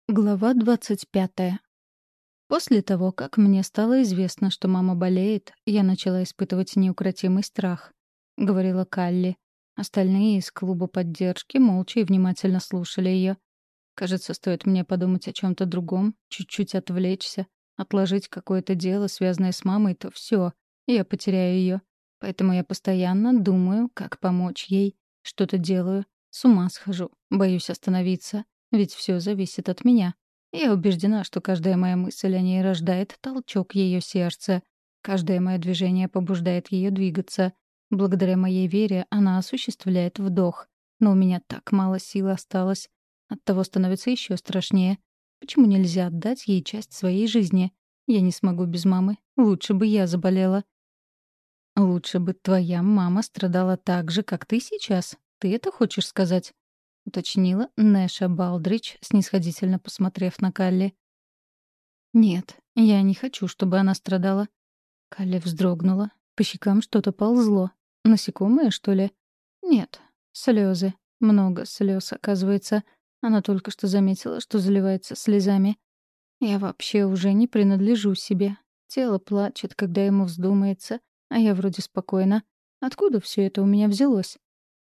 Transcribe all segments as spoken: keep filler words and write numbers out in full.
Глава двадцать пятая. После того, как мне стало известно, что мама болеет, я начала испытывать неукротимый страх, — говорила Калли. Остальные из клуба поддержки молча и внимательно слушали ее. Кажется, стоит мне подумать о чем-то другом, чуть-чуть отвлечься, отложить какое-то дело, связанное с мамой, то все, я потеряю ее. Поэтому я постоянно думаю, как помочь ей, что-то делаю, с ума схожу, боюсь остановиться, ведь все зависит от меня. Я убеждена, что каждая моя мысль о ней рождает толчок ее сердца. Каждое мое движение побуждает ее двигаться. Благодаря моей вере она осуществляет вдох. Но у меня так мало сил осталось. Оттого становится еще страшнее. Почему нельзя отдать ей часть своей жизни? Я не смогу без мамы. Лучше бы я заболела. Лучше бы твоя мама страдала так же, как ты сейчас. Ты это хочешь сказать? — уточнила Нэша Балдрич, снисходительно посмотрев на Калли. «Нет, я не хочу, чтобы она страдала». Калли вздрогнула. По щекам что-то ползло. Насекомые, что ли? Нет, слезы. Много слез, оказывается. Она только что заметила, что заливается слезами. Я вообще уже не принадлежу себе. Тело плачет, когда ему вздумается, а я вроде спокойна. Откуда все это у меня взялось?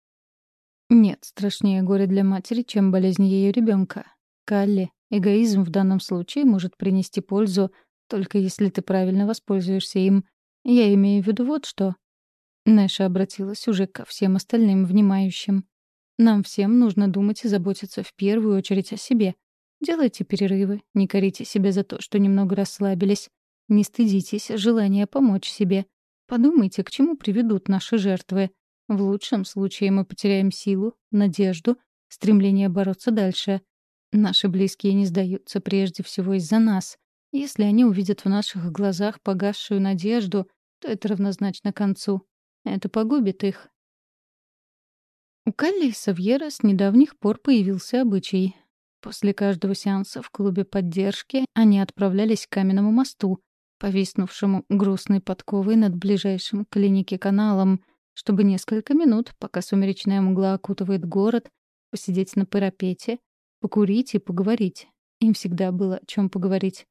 Нет страшнее горя для матери, чем болезнь ее ребенка. Калли, эгоизм в данном случае может принести пользу, только если ты правильно воспользуешься им. Я имею в виду вот что. Нэша обратилась уже ко всем остальным внимающим. Нам всем нужно думать и заботиться в первую очередь о себе. Делайте перерывы, не корите себя за то, что немного расслабились. Не стыдитесь желания помочь себе. Подумайте, к чему приведут наши жертвы. В лучшем случае мы потеряем силу, надежду, стремление бороться дальше. Наши близкие не сдаются прежде всего из-за нас. Если они увидят в наших глазах погасшую надежду, то это равнозначно концу. Это погубит их. У Калли и Савьера с недавних пор появился обычай. После каждого сеанса в клубе поддержки они отправлялись к каменному мосту, повиснувшему грустной подковой над ближайшим к клинике каналом, чтобы несколько минут, пока сумеречная мгла окутывает город, посидеть на парапете, покурить и поговорить. Им всегда было о чем поговорить.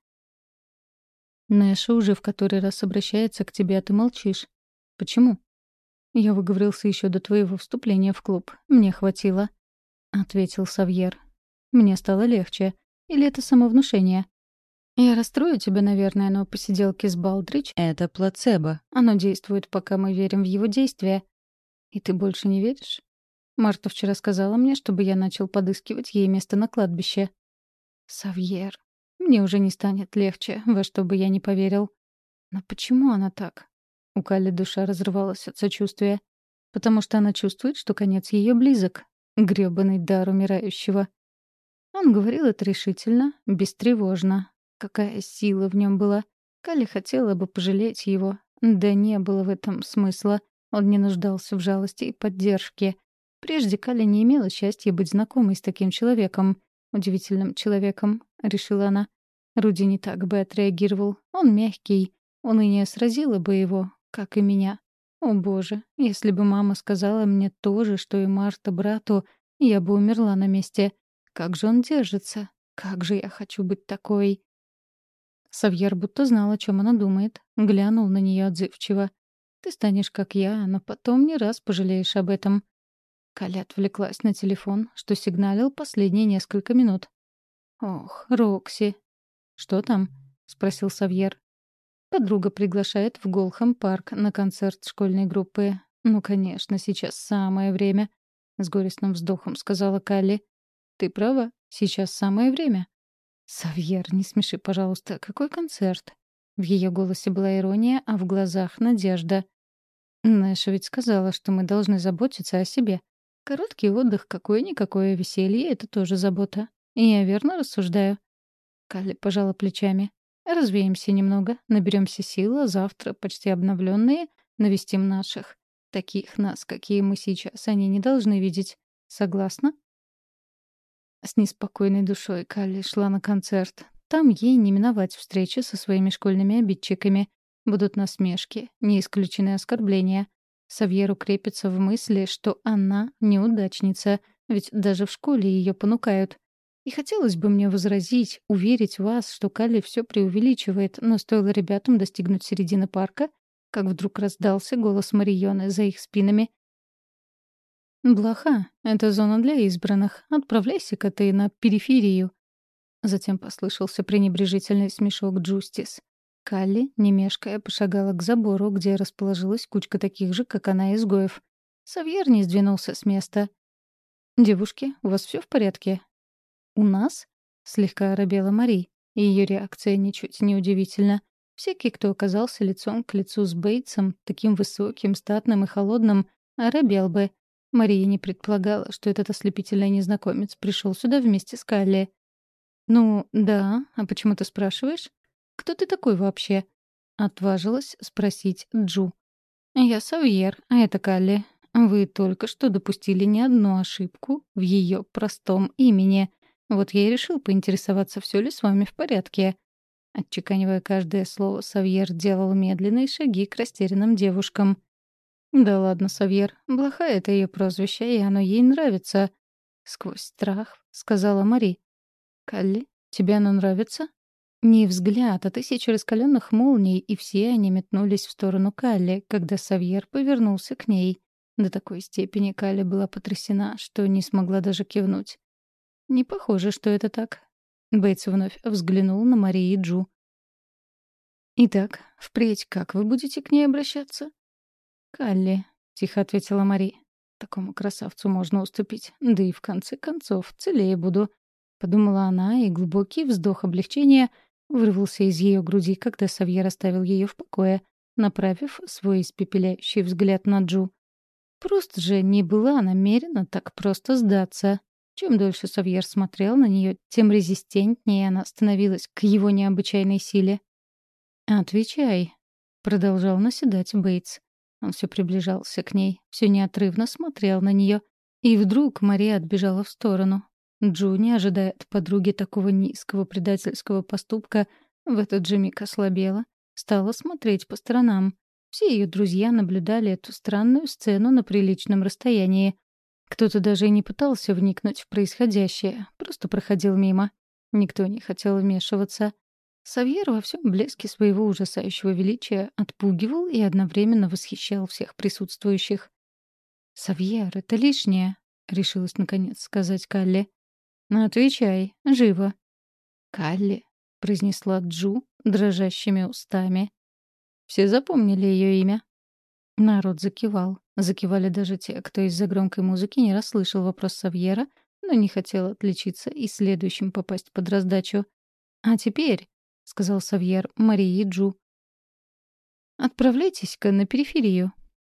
«Нэша уже в который раз обращается к тебе, а ты молчишь. Почему?» «Я выговорился еще до твоего вступления в клуб. Мне хватило», — ответил Савьер. «Мне стало легче. Или это самовнушение?» «Я расстрою тебя, наверное, но посиделки с Балдрич — это плацебо. Оно действует, пока мы верим в его действия. И ты больше не веришь? Марта вчера сказала мне, чтобы я начал подыскивать ей место на кладбище». «Савьер, мне уже не станет легче, во что бы я ни поверил». «Но почему она так?» У Калли душа разрывалась от сочувствия. «Потому что она чувствует, что конец ее близок. Грёбаный дар умирающего». Он говорил это решительно, бестревожно. Какая сила в нем была. Калли хотела бы пожалеть его. Да не было в этом смысла. Он не нуждался в жалости и поддержке. Прежде Калли не имела счастья быть знакомой с таким человеком. Удивительным человеком, решила она. Руди не так бы отреагировал. Он мягкий. Уныние сразило бы его, как и меня. О боже, если бы мама сказала мне то же, что и Марта брату, я бы умерла на месте. Как же он держится? Как же я хочу быть такой? Савьер будто знал, о чем она думает. Глянул на нее отзывчиво. «Ты станешь как я, но потом не раз пожалеешь об этом». Калли отвлеклась на телефон, что сигналил последние несколько минут. «Ох, Рокси». «Что там?» — спросил Савьер. Подруга приглашает в Голхэм-парк на концерт школьной группы. «Ну, конечно, сейчас самое время», — с горестным вздохом сказала Калли. «Ты права, сейчас самое время». «Савьер, не смеши, пожалуйста. Какой концерт?» В ее голосе была ирония, а в глазах — надежда. «Нэша ведь сказала, что мы должны заботиться о себе. Короткий отдых, какое-никакое веселье — это тоже забота. И я верно рассуждаю?» Калли пожала плечами. «Развеемся немного, наберемся сил, а завтра, почти обновленные, навестим наших. Таких нас, какие мы сейчас, они не должны видеть. Согласна?» С неспокойной душой Калли шла на концерт. Там ей не миновать встречи со своими школьными обидчиками. Будут насмешки, не исключены оскорбления. Савьер укрепится в мысли, что она неудачница, ведь даже в школе ее понукают. И хотелось бы мне возразить, уверить вас, что Калли все преувеличивает, но стоило ребятам достигнуть середины парка, как вдруг раздался голос Марионы за их спинами. «Блоха, это зона для избранных. Отправляйся-ка ты на периферию». Затем послышался пренебрежительный смешок Джустис. Калли, не мешкая, пошагала к забору, где расположилась кучка таких же, как она, изгоев. Савьер не сдвинулся с места. «Девушки, у вас все в порядке?» «У нас?» — слегка оробела Мари, и ее реакция ничуть не удивительна. Всякий, кто оказался лицом к лицу с Бейтсом, таким высоким, статным и холодным, оробел бы. Мария не предполагала, что этот ослепительный незнакомец пришел сюда вместе с Калли. «Ну, да, а почему ты спрашиваешь? Кто ты такой вообще?» — отважилась спросить Джу. «Я Савьер, а это Калли. Вы только что допустили не одну ошибку в ее простом имени. Вот я и решил поинтересоваться, все ли с вами в порядке». Отчеканивая каждое слово, Савьер делал медленные шаги к растерянным девушкам. «Да ладно, Савьер, Блоха — это ее прозвище, и оно ей нравится», — сквозь страх сказала Мари. «Калли, тебе оно нравится?» Не взгляд, а тысячи раскаленных молний, и все они метнулись в сторону Калли, когда Савьер повернулся к ней. До такой степени Калли была потрясена, что не смогла даже кивнуть. «Не похоже, что это так». Бейтс вновь взглянул на Мари и Джу. «Итак, впредь как вы будете к ней обращаться?» «Калли», — тихо ответила Мари. «Такому красавцу можно уступить. Да и в конце концов, целее буду», — подумала она, и глубокий вздох облегчения вырвался из ее груди, когда Савьер оставил ее в покое, направив свой испепеляющий взгляд на Джу. Просто же не была намерена так просто сдаться. Чем дольше Савьер смотрел на нее, тем резистентнее она становилась к его необычайной силе. «Отвечай», — продолжал наседать Бейтс. Он все приближался к ней, все неотрывно смотрел на нее. И вдруг Мария отбежала в сторону. Джу, не ожидая от подруги такого низкого предательского поступка, в этот же миг ослабела, стала смотреть по сторонам. Все ее друзья наблюдали эту странную сцену на приличном расстоянии. Кто-то даже и не пытался вникнуть в происходящее, просто проходил мимо. Никто не хотел вмешиваться. Савьер во всем блеске своего ужасающего величия отпугивал и одновременно восхищал всех присутствующих. «Савьер, это лишнее», — решилась наконец сказать Калли. «Ну, отвечай, живо». «Калли», — произнесла Джу дрожащими устами. Все запомнили ее имя. Народ закивал. Закивали даже те, кто из-за громкой музыки не расслышал вопрос Савьера, но не хотел отличиться и следующим попасть под раздачу. «А теперь», — сказал Савьер Марии и Джу, — «отправляйтесь-ка на периферию».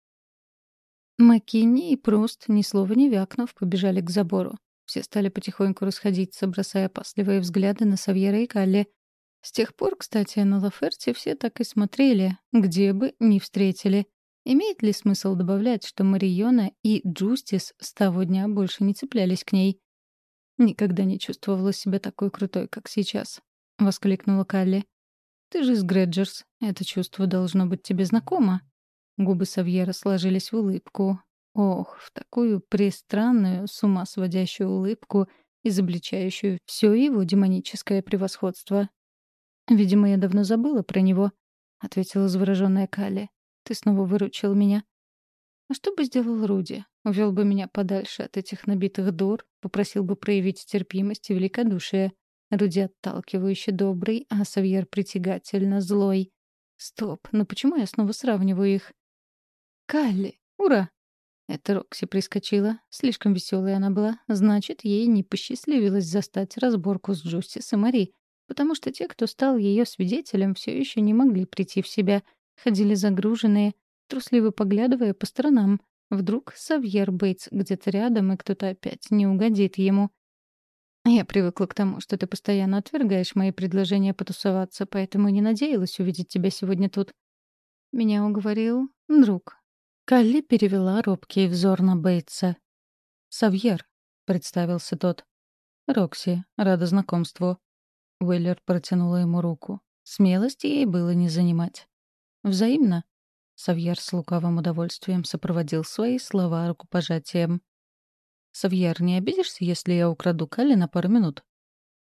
Маккинни и Пруст, ни слова не вякнув, побежали к забору. Все стали потихоньку расходиться, бросая опасливые взгляды на Савьера и Калли. С тех пор, кстати, на Лаферте все так и смотрели, где бы ни встретили. Имеет ли смысл добавлять, что Мариона и Джустис с того дня больше не цеплялись к ней? «Никогда не чувствовала себя такой крутой, как сейчас», — воскликнула Калли. «Ты же из Грэджерс. Это чувство должно быть тебе знакомо». Губы Савьера сложились в улыбку. Ох, в такую пристранную, с ума сводящую улыбку, изобличающую все его демоническое превосходство. «Видимо, я давно забыла про него», — ответила заворожённая Калли. «Ты снова выручил меня». «А что бы сделал Руди? Увел бы меня подальше от этих набитых дур, попросил бы проявить терпимость и великодушие. Руди отталкивающе добрый, а Савьер притягательно злой. Стоп, но почему я снова сравниваю их?» «Калли! Ура!» Это Рокси прискочила. Слишком веселой она была. Значит, ей не посчастливилось застать разборку с Джустис и Мари, потому что те, кто стал ее свидетелем, все еще не могли прийти в себя, ходили загруженные, трусливо поглядывая по сторонам. Вдруг Савьер Бейтс где-то рядом, и кто-то опять не угодит ему. «Я привыкла к тому, что ты постоянно отвергаешь мои предложения потусоваться, поэтому и не надеялась увидеть тебя сегодня тут». Меня уговорил друг. Калли перевела робкий взор на Бейтса. «Савьер», — представился тот. «Рокси, рада знакомству». Уиллер протянула ему руку. Смелости ей было не занимать. «Взаимно?» Савьер с лукавым удовольствием сопроводил свои слова рукопожатием. «Савьер, не обидишься, если я украду Калли на пару минут?»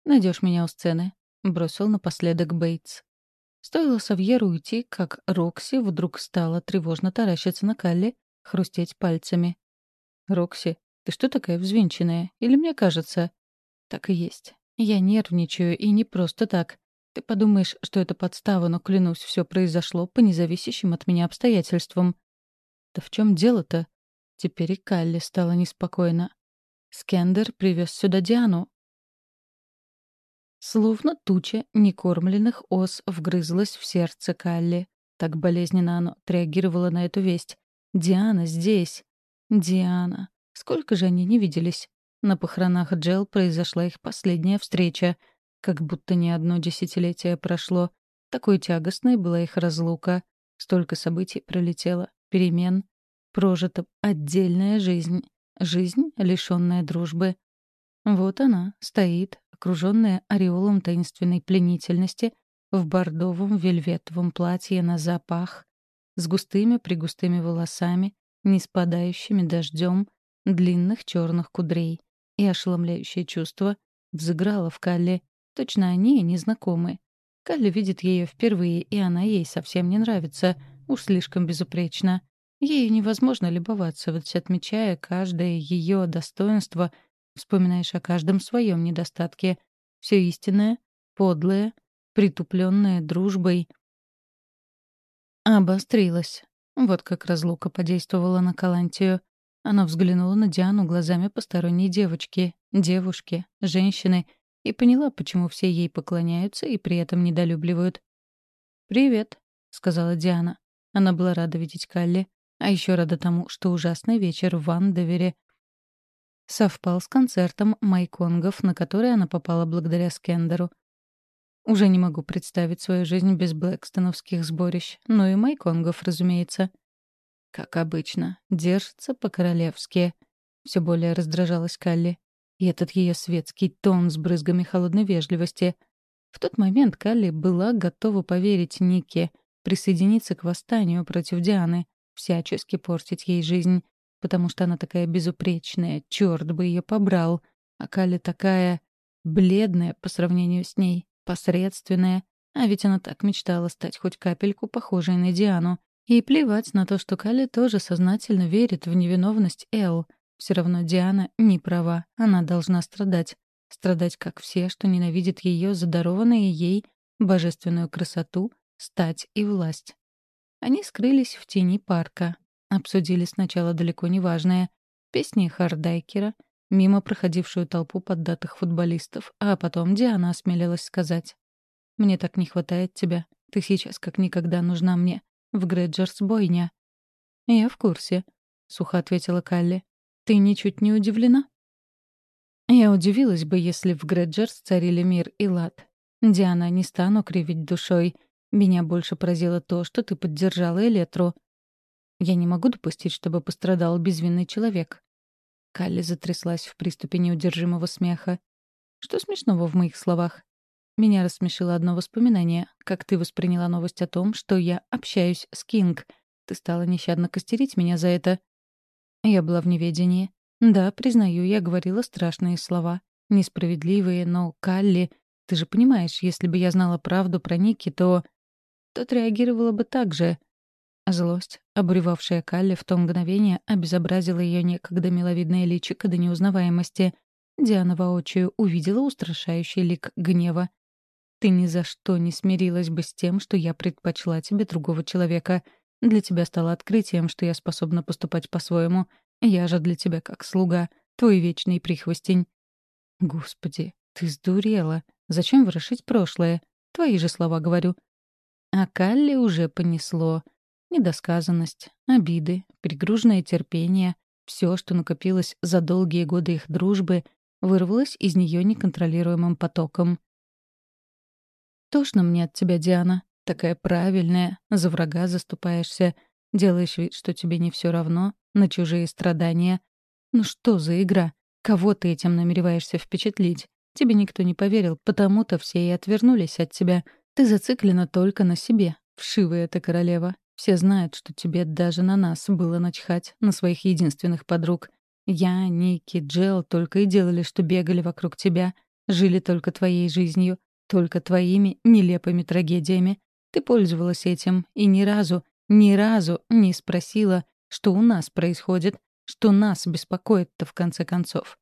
Найдешь меня у сцены», — бросил напоследок Бейтс. Стоило Савьеру уйти, как Рокси вдруг стала тревожно таращиться на Калли, хрустеть пальцами. «Рокси, ты что такая взвинченная? Или мне кажется?» «Так и есть. Я нервничаю, и не просто так. Ты подумаешь, что это подстава, но, клянусь, все произошло по независящим от меня обстоятельствам». «Да в чем дело-то?» Теперь и Калли стала неспокойна. Скендер привез сюда Диану. Словно туча некормленных ос вгрызлась в сердце Калли. Так болезненно оно отреагировало на эту весть. «Диана здесь!» «Диана!» Сколько же они не виделись? На похоронах Джел произошла их последняя встреча. Как будто не одно десятилетие прошло. Такой тягостной была их разлука. Столько событий пролетело, перемен. Прожита отдельная жизнь. Жизнь, лишённая дружбы. Вот она, стоит, окружённая ореолом таинственной пленительности, в бордовом вельветовом платье на запах, с густыми-пригустыми волосами, не спадающими дождем, длинных чёрных кудрей. И ошеломляющее чувство взыграло в Калле. Точно они и незнакомы. Калли видит её впервые, и она ей совсем не нравится. Уж слишком безупречна. Ею невозможно любоваться, ведь, отмечая каждое её достоинство, вспоминаешь о каждом своем недостатке. Все истинное, подлое, притупленное дружбой обострилось. Вот как разлука подействовала на Калантию. Она взглянула на Диану глазами посторонней девочки, девушки, женщины, и поняла, почему все ей поклоняются и при этом недолюбливают. «Привет», — сказала Диана. Она была рада видеть Калли, а еще рада тому, что ужасный вечер в Вандевере совпал с концертом майконгов, на который она попала благодаря Скендеру. Уже не могу представить свою жизнь без блэкстоновских сборищ, ну и майконгов, разумеется. Как обычно, держится по-королевски. Все более раздражалась Калли. И этот ее светский тон с брызгами холодной вежливости. В тот момент Калли была готова поверить Нике, присоединиться к восстанию против Дианы, всячески портить ей жизнь, потому что она такая безупречная, черт бы ее побрал. А Калли такая бледная по сравнению с ней, посредственная. А ведь она так мечтала стать хоть капельку похожей на Диану. И плевать на то, что Калли тоже сознательно верит в невиновность Эл. Все равно Диана не права, она должна страдать. Страдать, как все, что ненавидят ее за дарованные ей божественную красоту, стать и власть. Они скрылись в тени парка. Обсудили сначала далеко не важное — песни Хардайкера, мимо проходившую толпу поддатых футболистов, а потом Диана осмелилась сказать: «Мне так не хватает тебя. Ты сейчас как никогда нужна мне. В Грэджерс бойня». «Я в курсе», — сухо ответила Калли. «Ты ничуть не удивлена?» «Я удивилась бы, если в Грэджерс царили мир и лад. Диана, не стану кривить душой. Меня больше поразило то, что ты поддержала Элетру. Я не могу допустить, чтобы пострадал безвинный человек». Калли затряслась в приступе неудержимого смеха. «Что смешного в моих словах? Меня рассмешило одно воспоминание, как ты восприняла новость о том, что я общаюсь с Кинг. Ты стала нещадно костерить меня за это». Я была в неведении. Да, признаю, я говорила страшные слова. Несправедливые, но, Калли, ты же понимаешь, если бы я знала правду про Ники, то... то отреагировала бы так же. Злость, обуревавшая Калли в то мгновение, обезобразила ее некогда миловидное личико до неузнаваемости. Диана воочию увидела устрашающий лик гнева. «Ты ни за что не смирилась бы с тем, что я предпочла тебе другого человека. Для тебя стало открытием, что я способна поступать по-своему. Я же для тебя как слуга, твой вечный прихвостень». «Господи, ты сдурела. Зачем ворошить прошлое? Твои же слова говорю». А Калли уже понесло. Недосказанность, обиды, перегруженное терпение — все, что накопилось за долгие годы их дружбы, вырвалось из нее неконтролируемым потоком. «Тошно мне от тебя, Диана. Такая правильная, за врага заступаешься. Делаешь вид, что тебе не все равно, на чужие страдания. Ну что за игра? Кого ты этим намереваешься впечатлить? Тебе никто не поверил, потому-то все и отвернулись от тебя. Ты зациклена только на себе, вшивая ты королева. Все знают, что тебе даже на нас было начхать, на своих единственных подруг. Я, Ники, Джел только и делали, что бегали вокруг тебя. жили только твоей жизнью, только твоими нелепыми трагедиями. Ты пользовалась этим и ни разу, ни разу не спросила, что у нас происходит, что нас беспокоит-то в конце концов.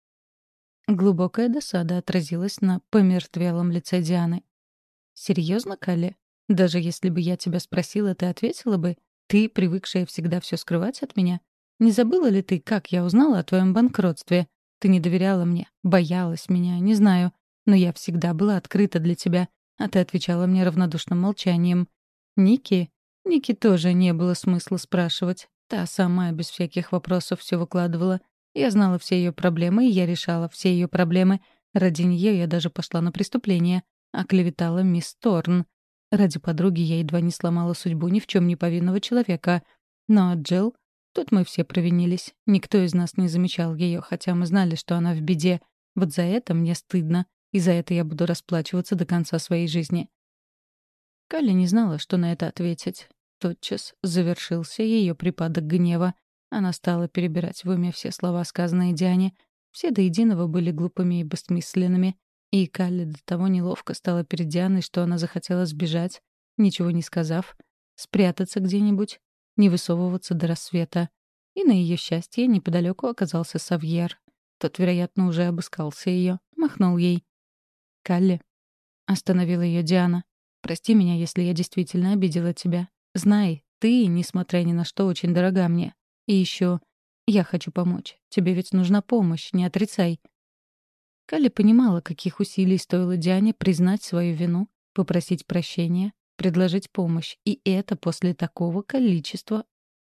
Глубокая досада отразилась на помертвелом лице Дианы. «Серьезно, Калли? Даже если бы я тебя спросила, ты ответила бы? Ты, привыкшая всегда все скрывать от меня? Не забыла ли ты, как я узнала о твоем банкротстве? Ты не доверяла мне, боялась меня, не знаю. Но я всегда была открыта для тебя, а ты отвечала мне равнодушным молчанием. Ники? Ники тоже не было смысла спрашивать. Та сама без всяких вопросов все выкладывала. Я знала все ее проблемы, и я решала все ее проблемы. Ради нее я даже пошла на преступление. Оклеветала мисс Торн. Ради подруги я едва не сломала судьбу ни в чем не повинного человека. Но Джилл... Тут мы все провинились. Никто из нас не замечал ее, хотя мы знали, что она в беде. Вот за это мне стыдно, и за это я буду расплачиваться до конца своей жизни. Калли не знала, что на это ответить. Тотчас завершился ее припадок гнева. Она стала перебирать в уме все слова, сказанные Диане. Все до единого были глупыми и бессмысленными. И Калли до того неловко стала перед Дианой, что она захотела сбежать, ничего не сказав, спрятаться где-нибудь, не высовываться до рассвета. И на ее счастье неподалеку оказался Савьер. Тот, вероятно, уже обыскался ее, махнул ей. «Калли», — остановила ее Диана, — «прости меня, если я действительно обидела тебя. Знай, ты, несмотря ни на что, очень дорога мне. И еще я хочу помочь. Тебе ведь нужна помощь, не отрицай». Калли понимала, каких усилий стоило Диане признать свою вину, попросить прощения, предложить помощь. И это после такого количества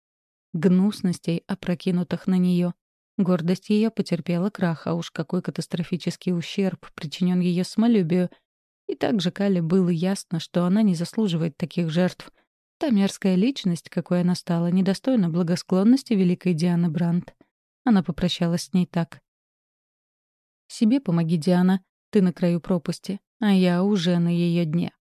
гнусностей, опрокинутых на нее. Гордость ее потерпела крах, а уж какой катастрофический ущерб причинен ее самолюбию. И также Калли было ясно, что она не заслуживает таких жертв. Та мерзкая личность, какой она стала, недостойна благосклонности великой Дианы Брандт. Она попрощалась с ней так. «Себе помоги, Диана. Ты на краю пропасти, а я уже на ее дне».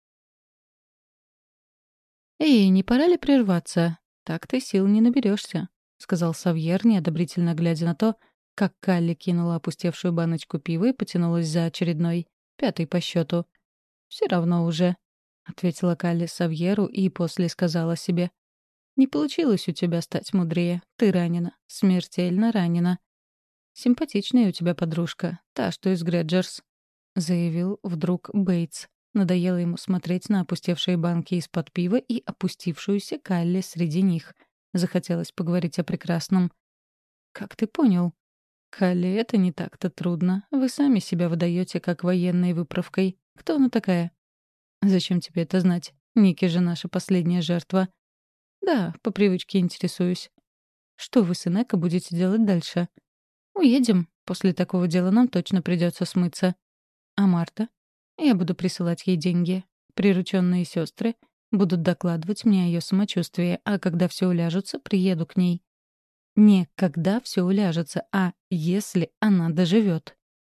«Эй, не пора ли прерваться? Так ты сил не наберешься», — сказал Савьер, неодобрительно глядя на то, как Калли кинула опустевшую баночку пива и потянулась за очередной, пятой по счету. «Все равно уже», — ответила Калли Савьеру и после сказала себе. «Не получилось у тебя стать мудрее. Ты ранена, смертельно ранена». «Симпатичная у тебя подружка, та, что из Греджерс», — заявил вдруг Бейтс. Надоело ему смотреть на опустевшие банки из-под пива и опустившуюся Калли среди них. Захотелось поговорить о прекрасном. «Как ты понял?» «Калли, это не так-то трудно. Вы сами себя выдаете как военной выправкой. Кто она такая?» «Зачем тебе это знать? Ники же наша последняя жертва». «Да, по привычке интересуюсь». «Что вы с Инеко будете делать дальше?» «Уедем. После такого дела нам точно придется смыться». «А Марта?» «Я буду присылать ей деньги. Прирученные сестры будут докладывать мне о ее самочувствии, а когда все уляжется, приеду к ней». «Не когда все уляжется, а если она доживет».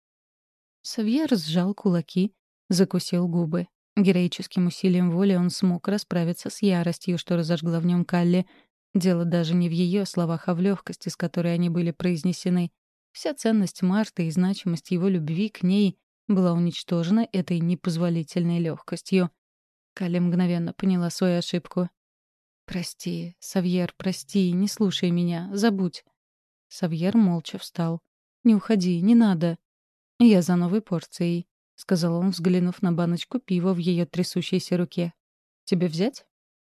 Савьер сжал кулаки, закусил губы. Героическим усилием воли он смог расправиться с яростью, что разожгла в нем Калли. Дело даже не в ее словах, а в легкости, с которой они были произнесены. Вся ценность Марты и значимость его любви к ней была уничтожена этой непозволительной легкостью. Калли мгновенно поняла свою ошибку. «Прости, Савьер, прости, не слушай меня, забудь». Савьер молча встал. «Не уходи, не надо». «Я за новой порцией», — сказал он, взглянув на баночку пива в ее трясущейся руке. «Тебе взять?»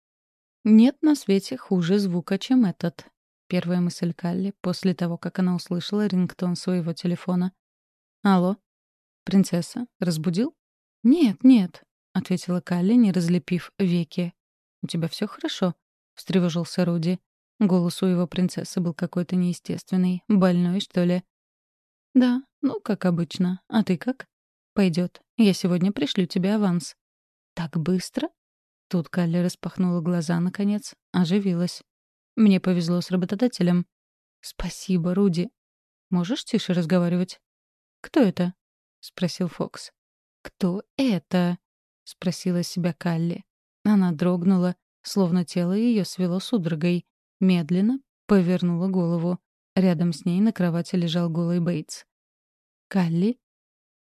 «Нет на свете хуже звука, чем этот», — первая мысль Калли после того, как она услышала рингтон своего телефона. «Алло? Принцесса, разбудил?» «Нет, нет», — ответила Калли, не разлепив веки. «У тебя все хорошо?» — встревожился Руди. Голос у его принцессы был какой-то неестественный. Больной, что ли? «Да, ну, как обычно. А ты как?» «Пойдет. Я сегодня пришлю тебе аванс». «Так быстро?» Тут Калли распахнула глаза, наконец, оживилась. «Мне повезло с работодателем». «Спасибо, Руди». «Можешь тише разговаривать?» «Кто это?» — спросил Фокс. «Кто это?» — спросила себя Калли. Она дрогнула, словно тело ее свело судорогой. Медленно повернула голову. Рядом с ней на кровати лежал голый Бейтс. «Калли?»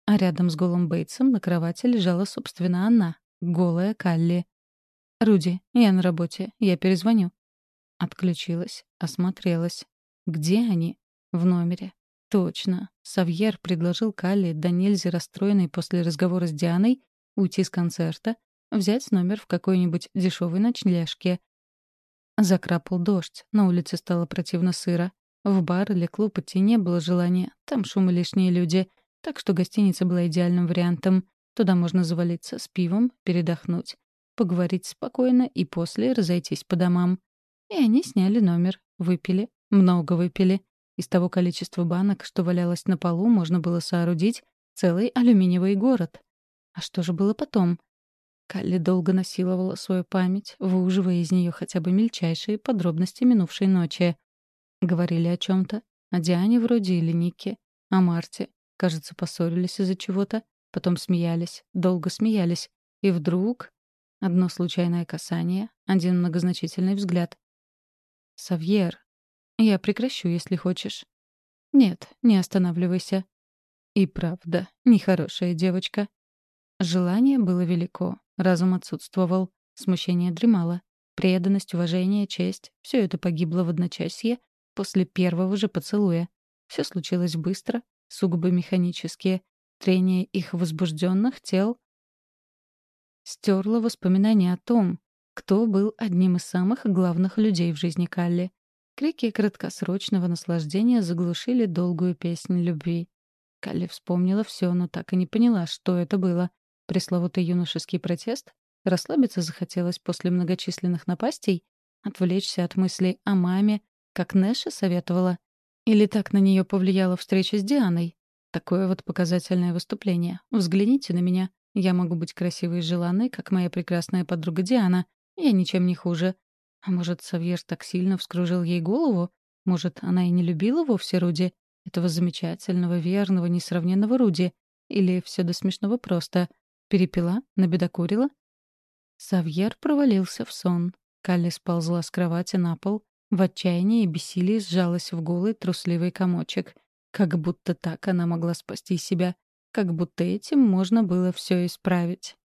А рядом с голым Бейтсом на кровати лежала, собственно, она, голая Калли. «Руди, я на работе, я перезвоню». Отключилась, осмотрелась. Где они? В номере. Точно. Савьер предложил Калли, да нельзя расстроенной после разговора с Дианой, уйти с концерта, взять номер в какой-нибудь дешевой ночлежке. Закрапал дождь, на улице стало противно сыро. В бар или клуб идти не было желания, там шум и лишние люди, так что гостиница была идеальным вариантом. Туда можно завалиться с пивом, передохнуть, поговорить спокойно и после разойтись по домам. И они сняли номер, выпили, много выпили. Из того количества банок, что валялось на полу, можно было соорудить целый алюминиевый город. А что же было потом? Калли долго насиловала свою память, выуживая из нее хотя бы мельчайшие подробности минувшей ночи. Говорили о чем-то. О Диане вроде или Нике. О Марте. Кажется, поссорились из-за чего-то. Потом смеялись. Долго смеялись. И вдруг... Одно случайное касание, один многозначительный взгляд. «Савьер, я прекращу, если хочешь». «Нет, не останавливайся». И правда, нехорошая девочка. Желание было велико, разум отсутствовал, смущение дремало. Преданность, уважение, честь — все это погибло в одночасье после первого же поцелуя. Все случилось быстро, сугубо механически. Трение их возбужденных тел стерло воспоминания о том, кто был одним из самых главных людей в жизни Калли. Крики краткосрочного наслаждения заглушили долгую песнь любви. Калли вспомнила все, но так и не поняла, что это было. Пресловутый юношеский протест? Расслабиться захотелось после многочисленных напастей? Отвлечься от мыслей о маме, как Нэша советовала? Или так на нее повлияла встреча с Дианой? Такое вот показательное выступление. Взгляните на меня. Я могу быть красивой и желанной, как моя прекрасная подруга Диана. Я ничем не хуже. А может, Савьер так сильно вскружил ей голову? Может, она и не любила вовсе Руди? Этого замечательного, верного, несравненного Руди? Или все до смешного просто? Перепила? Набедокурила? Савьер провалился в сон. Калли сползла с кровати на пол. В отчаянии и бессилии сжалась в голый трусливый комочек. Как будто так она могла спасти себя. Как будто этим можно было все исправить.